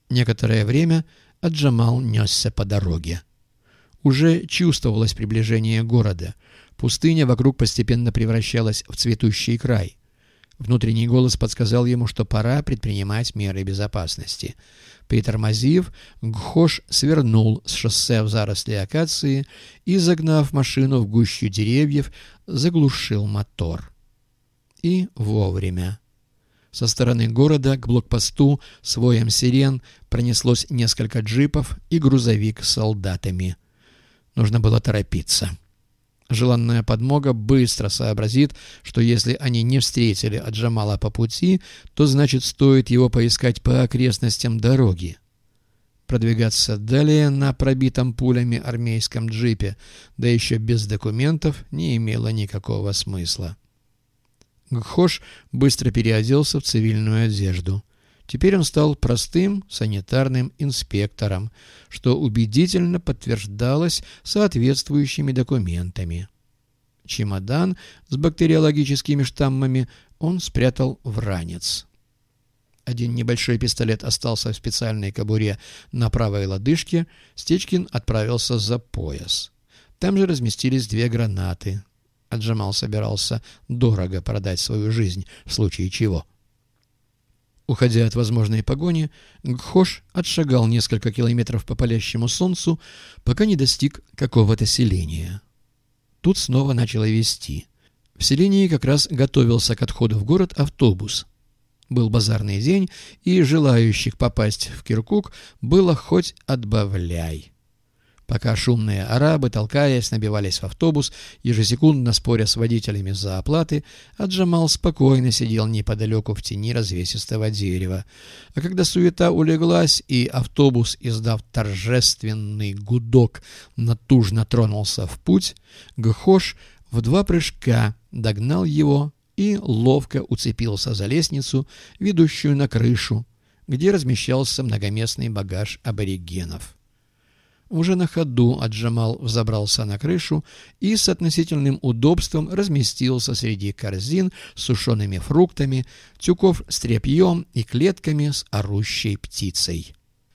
Некоторое время Аджамал несся по дороге. Уже чувствовалось приближение города. Пустыня вокруг постепенно превращалась в цветущий край. Внутренний голос подсказал ему, что пора предпринимать меры безопасности. Притормозив, Гхош свернул с шоссе в заросли акации и, загнав машину в гущу деревьев, заглушил мотор. И вовремя. Со стороны города к блокпосту с воем сирен пронеслось несколько джипов и грузовик с солдатами. Нужно было торопиться. Желанная подмога быстро сообразит, что если они не встретили Аджамала по пути, то значит стоит его поискать по окрестностям дороги. Продвигаться далее на пробитом пулями армейском джипе, да еще без документов, не имело никакого смысла. Гхош быстро переоделся в цивильную одежду. Теперь он стал простым санитарным инспектором, что убедительно подтверждалось соответствующими документами. Чемодан с бактериологическими штаммами он спрятал в ранец. Один небольшой пистолет остался в специальной кобуре на правой лодыжке. Стечкин отправился за пояс. Там же разместились 2 гранаты. Аджамал собирался дорого продать свою жизнь, в случае чего. Уходя от возможной погони, Гхош отшагал несколько километров по палящему солнцу, пока не достиг какого-то селения. Тут снова начало вести. В селении как раз готовился к отходу в город автобус. Был базарный день, и желающих попасть в Киркук было хоть отбавляй. Пока шумные арабы, толкаясь, набивались в автобус, ежесекундно споря с водителями за оплаты, Аджамал спокойно сидел неподалеку в тени развесистого дерева. А когда суета улеглась, и автобус, издав торжественный гудок, натужно тронулся в путь, Гхош в 2 прыжка догнал его и ловко уцепился за лестницу, ведущую на крышу, где размещался многоместный багаж аборигенов. Уже на ходу Аджамал взобрался на крышу и с относительным удобством разместился среди корзин с сушеными фруктами, тюков с тряпьем и клетками с орущей птицей.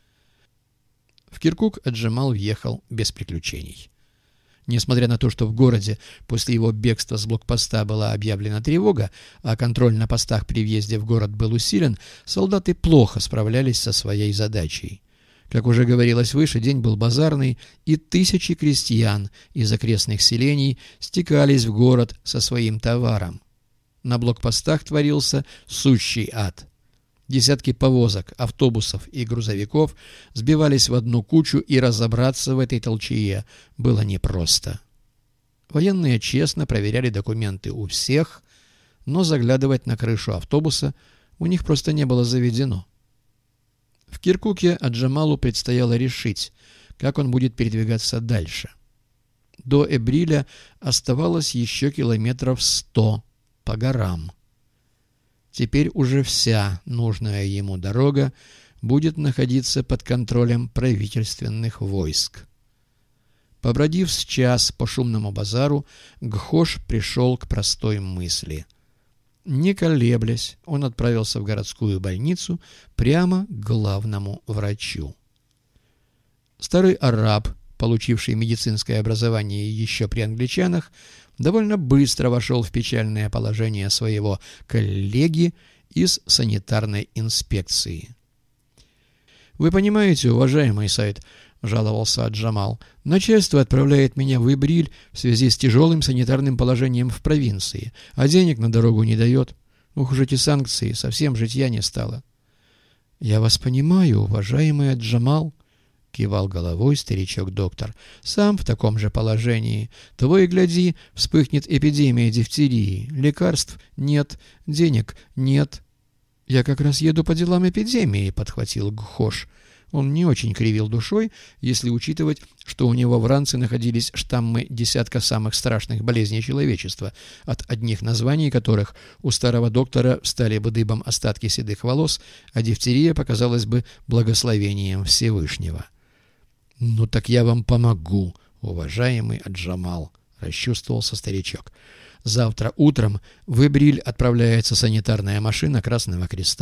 В Киркук Аджамал въехал без приключений. Несмотря на то, что в городе после его бегства с блокпоста была объявлена тревога, а контроль на постах при въезде в город был усилен, солдаты плохо справлялись со своей задачей. Как уже говорилось выше, день был базарный, и тысячи крестьян из окрестных селений стекались в город со своим товаром. На блокпостах творился сущий ад. Десятки повозок, автобусов и грузовиков сбивались в одну кучу, и разобраться в этой толчее было непросто. Военные честно проверяли документы у всех, но заглядывать на крышу автобуса у них просто не было заведено. В Киркуке Аджамалу предстояло решить, как он будет передвигаться дальше. До Эбриля оставалось еще километров 100 по горам. Теперь уже вся нужная ему дорога будет находиться под контролем правительственных войск. Побродив с час по шумному базару, Гхош пришел к простой мысли. Не колеблясь, он отправился в городскую больницу прямо к главному врачу. Старый араб, получивший медицинское образование еще при англичанах, довольно быстро вошел в печальное положение своего коллеги из санитарной инспекции. «Вы понимаете, уважаемый Саид, — жаловался Аджамал, — начальство отправляет меня в Эбриль в связи с тяжелым санитарным положением в провинции, а денег на дорогу не дает. Ух уж эти санкции, совсем житья не стало». «Я вас понимаю, уважаемый Аджамал, — кивал головой старичок-доктор, — сам в таком же положении. Того и гляди, вспыхнет эпидемия дифтерии. Лекарств нет, денег нет». «Я как раз еду по делам эпидемии, — подхватил Гхош. Он не очень кривил душой, если учитывать, что у него в ранце находились штаммы десятка самых страшных болезней человечества, от одних названий которых у старого доктора встали бы дыбом остатки седых волос, а дифтерия показалась бы благословением Всевышнего. «Ну так я вам помогу, уважаемый Аджамал», — расчувствовался старичок. «Завтра утром в Эбриль отправляется санитарная машина Красного Креста.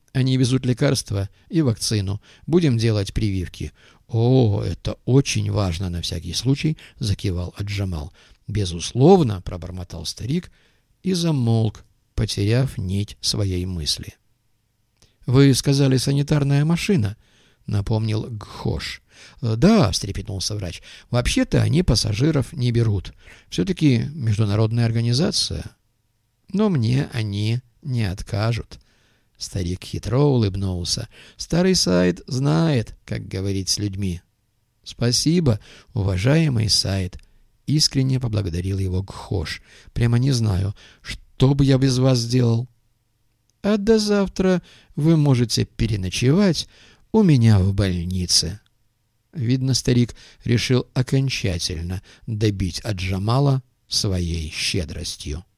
Они везут лекарства и вакцину. Будем делать прививки». «О, это очень важно на всякий случай», — закивал Аджамал. «Безусловно», — пробормотал старик и замолк, потеряв нить своей мысли. «Вы сказали, санитарная машина», — напомнил Гхош. «Да», — встрепенулся врач, — «вообще-то они пассажиров не берут. Все-таки международная организация. Но мне они не откажут». Старик хитро улыбнулся. «Старый Саид знает, как говорить с людьми». «Спасибо, уважаемый Саид», — искренне поблагодарил его Гхош. «Прямо не знаю, что бы я без вас сделал». «А до завтра вы можете переночевать у меня в больнице». Видно, старик решил окончательно добить Аджамала своей щедростью.